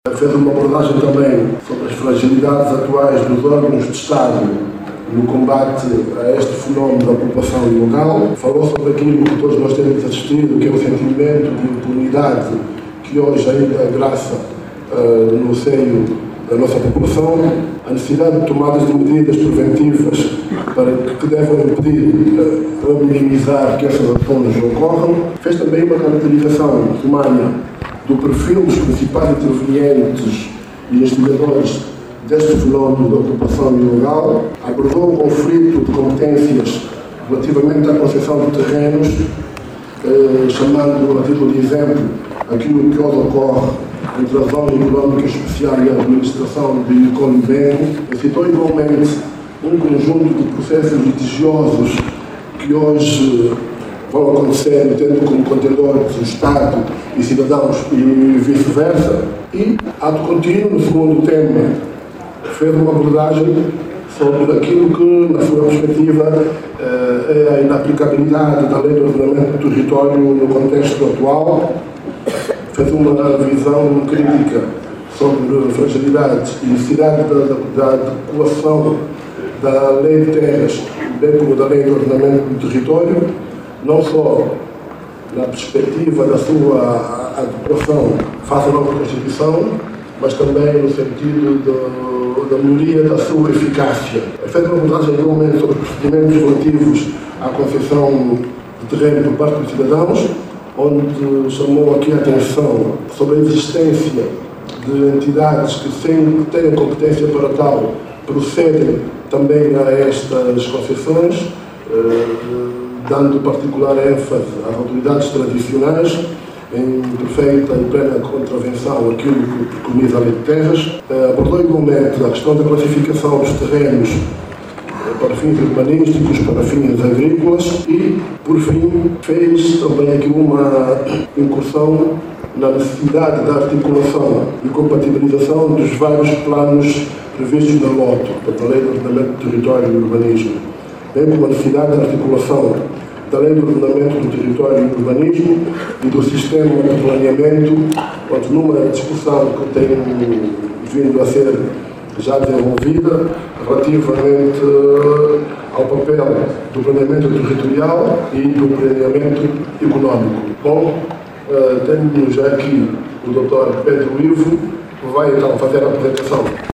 Fez uma abordagem também sobre as fragilidades atuais dos órgãos de Estado no combate a este fenómeno da ocupação ilegal. Falou sobre aquilo que todos nós temos assistido, que é o sentimento de impunidade que hoje ainda graça no seio da nossa população, a necessidade de tomadas de medidas preventivas que devem impedir ou minimizar que essas ações ocorram. Fez também uma caracterização sumária do perfil dos principais intervenientes e instigadores deste fenómeno da ocupação ilegal, abordou o conflito de competências relativamente à concessão de terrenos, chamando a título de exemplo aquilo que hoje ocorre entre a Zona Económica Especial e a Administração de Colibene. Citou igualmente um conjunto de processos litigiosos que hoje vão acontecer, tendo como contendores o Estado e cidadãos e vice-versa. E, ato contínuo, no segundo tema, fez uma abordagem sobre aquilo que, na sua perspectiva, é a inaplicabilidade da Lei de Ordenamento do Território no contexto atual. Fez uma visão crítica sobre fragilidades e necessidade da adequação da Lei de Terras, bem como da Lei de Ordenamento do Território, não só na perspectiva da sua adequação face à nova Constituição, mas também no sentido da melhoria da sua eficácia. Fez uma abordagem igualmente sobre os procedimentos relativos à concessão de terreno por parte dos cidadãos, onde chamou aqui a atenção sobre a existência de entidades que, sem terem competência para tal, procedem também a estas concessões, dando particular ênfase às autoridades tradicionais, em perfeita e plena contravenção àquilo que preconiza a Lei de Terras. Abordou igualmente a questão da classificação dos terrenos para fins urbanísticos, para fins agrícolas e, por fim, fez também aqui uma incursão na necessidade da articulação e compatibilização dos vários planos previstos na LOTO, da Lei de Ordenamento do Território e Urbanismo, bem como a necessidade da articulação da Lei de Ordenamento do Território e Urbanismo e do Sistema de Planeamento, onde numa discussão que tem vindo a ser já desenvolvida relativamente ao papel do planeamento territorial e do planeamento económico. Bom, temos já aqui o Dr. Pedro Ivo, que vai então fazer a apresentação.